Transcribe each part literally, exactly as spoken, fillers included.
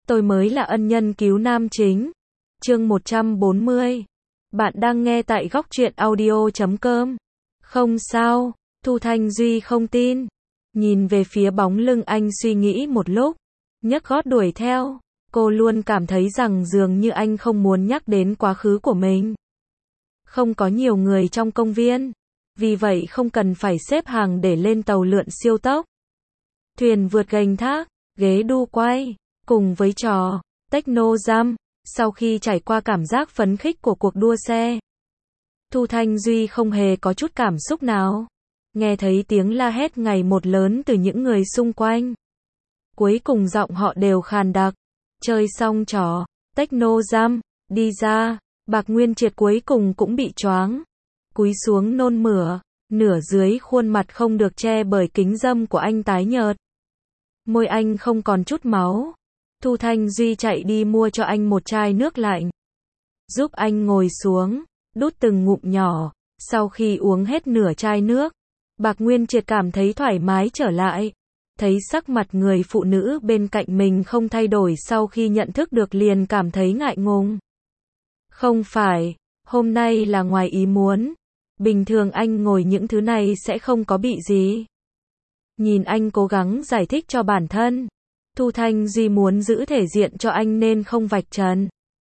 tôi mới là ân nhân cứu nam chính. Chương một trăm bốn mươi. Bạn đang nghe tại góc truyện audio chấm com. Không sao, Thu Thanh Duy không tin. Nhìn về phía bóng lưng anh suy nghĩ một lúc, nhấc gót đuổi theo. Cô luôn cảm thấy rằng dường như anh không muốn nhắc đến quá khứ của mình. Không có nhiều người trong công viên, vì vậy không cần phải xếp hàng để lên tàu lượn siêu tốc. Thuyền vượt gành thác, ghế đu quay, cùng với trò techno jam, sau khi trải qua cảm giác phấn khích của cuộc đua xe, Thu Thanh Duy không hề có chút cảm xúc nào. Nghe thấy tiếng la hét ngày một lớn từ những người xung quanh. Cuối cùng giọng họ đều khàn đặc. Chơi xong trò techno jam, đi ra, Bạc Nguyên Triệt cuối cùng cũng bị choáng. Cúi xuống nôn mửa, nửa dưới khuôn mặt không được che bởi kính râm của anh tái nhợt. Môi anh không còn chút máu. Thu Thanh Duy chạy đi mua cho anh một chai nước lạnh. Giúp anh ngồi xuống, đút từng ngụm nhỏ. Sau khi uống hết nửa chai nước, Bạc Nguyên Triệt cảm thấy thoải mái trở lại. Thấy sắc mặt người phụ nữ bên cạnh mình không thay đổi sau khi nhận thức được liền cảm thấy ngại ngùng. Không phải, hôm nay là ngoài ý muốn. Bình thường anh ngồi những thứ này sẽ không có bị gì. Nhìn anh cố gắng giải thích cho bản thân. Thu Thanh Duy muốn giữ thể diện cho anh nên không vạch trần.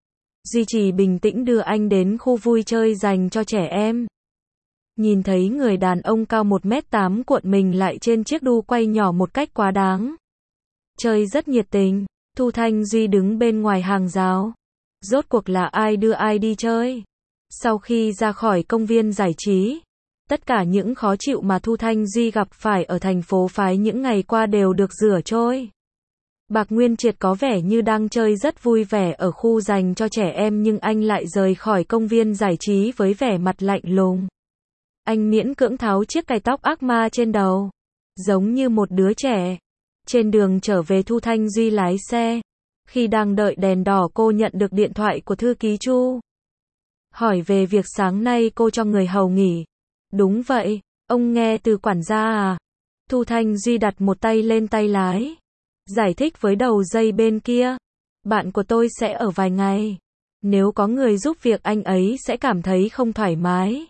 Duy trì bình tĩnh đưa anh đến khu vui chơi dành cho trẻ em. Nhìn thấy người đàn ông cao một mét tám cuộn mình lại trên chiếc đu quay nhỏ một cách quá đáng. Chơi rất nhiệt tình, Thu Thanh Duy đứng bên ngoài hàng rào. Rốt cuộc là ai đưa ai đi chơi? Sau khi ra khỏi công viên giải trí, tất cả những khó chịu mà Thu Thanh Duy gặp phải ở thành phố phái những ngày qua đều được rửa trôi. Bạc Nguyên Triệt có vẻ như đang chơi rất vui vẻ ở khu dành cho trẻ em nhưng anh lại rời khỏi công viên giải trí với vẻ mặt lạnh lùng. Anh miễn cưỡng tháo chiếc cài tóc ác ma trên đầu, giống như một đứa trẻ. Trên đường trở về Thu Thanh Duy lái xe. Khi đang đợi đèn đỏ cô nhận được điện thoại của thư ký Chu. Hỏi về việc sáng nay cô cho người hầu nghỉ. Đúng vậy, ông nghe từ quản gia à? Thu Thanh Duy đặt một tay lên tay lái. Giải thích với đầu dây bên kia. Bạn của tôi sẽ ở vài ngày. Nếu có người giúp việc anh ấy sẽ cảm thấy không thoải mái.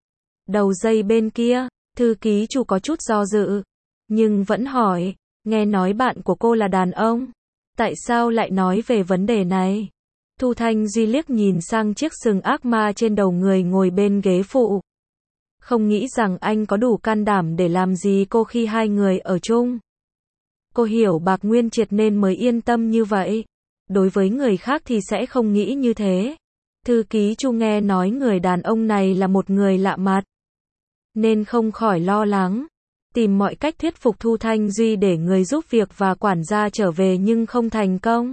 Đầu dây bên kia, thư ký Chu có chút do dự. Nhưng vẫn hỏi, nghe nói bạn của cô là đàn ông. Tại sao lại nói về vấn đề này? Thu Thanh Duy liếc nhìn sang chiếc sừng ác ma trên đầu người ngồi bên ghế phụ. Không nghĩ rằng anh có đủ can đảm để làm gì cô khi hai người ở chung. Cô hiểu Bạc Nguyên Triệt nên mới yên tâm như vậy. Đối với người khác thì sẽ không nghĩ như thế. Thư ký Chu nghe nói người đàn ông này là một người lạ mặt, nên không khỏi lo lắng. Tìm mọi cách thuyết phục Thu Thanh Duy để người giúp việc và quản gia trở về nhưng không thành công.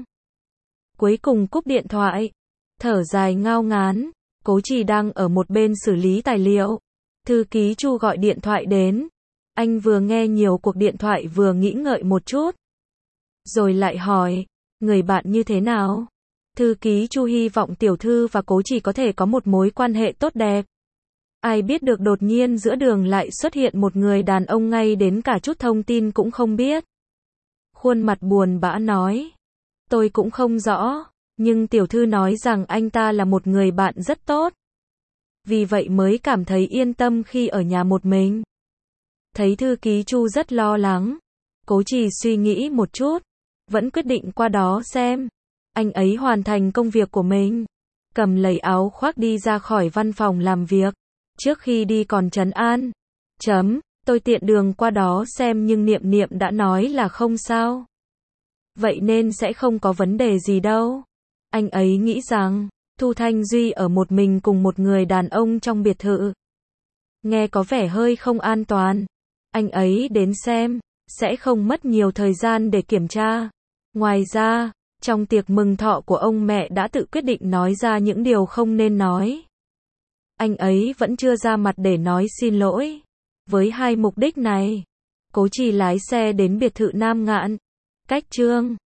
Cuối cùng cúp điện thoại. Thở dài ngao ngán. Cố Trì đang ở một bên xử lý tài liệu. Thư ký Chu gọi điện thoại đến. Anh vừa nghe nhiều cuộc điện thoại vừa nghĩ ngợi một chút. Rồi lại hỏi, người bạn như thế nào? Thư ký Chu hy vọng tiểu thư và Cố Trì có thể có một mối quan hệ tốt đẹp. Ai biết được đột nhiên giữa đường lại xuất hiện một người đàn ông ngay đến cả chút thông tin cũng không biết. Khuôn mặt buồn bã nói. Tôi cũng không rõ, nhưng tiểu thư nói rằng anh ta là một người bạn rất tốt. Vì vậy mới cảm thấy yên tâm khi ở nhà một mình. Thấy thư ký Chu rất lo lắng. Cố Trì suy nghĩ một chút. Vẫn quyết định qua đó xem. Anh ấy hoàn thành công việc của mình. Cầm lấy áo khoác đi ra khỏi văn phòng làm việc. Trước khi đi còn trấn an. Chấm, tôi tiện đường qua đó xem nhưng Niệm Niệm đã nói là không sao. Vậy nên sẽ không có vấn đề gì đâu. Anh ấy nghĩ rằng, Thu Thanh Duy ở một mình cùng một người đàn ông trong biệt thự. Nghe có vẻ hơi không an toàn. Anh ấy đến xem, sẽ không mất nhiều thời gian để kiểm tra. Ngoài ra, trong tiệc mừng thọ của ông mẹ đã tự quyết định nói ra những điều không nên nói. Anh ấy vẫn chưa ra mặt để nói xin lỗi. Với hai mục đích này, Cố Trì lái xe đến biệt thự Nam Ngạn. Cách Trương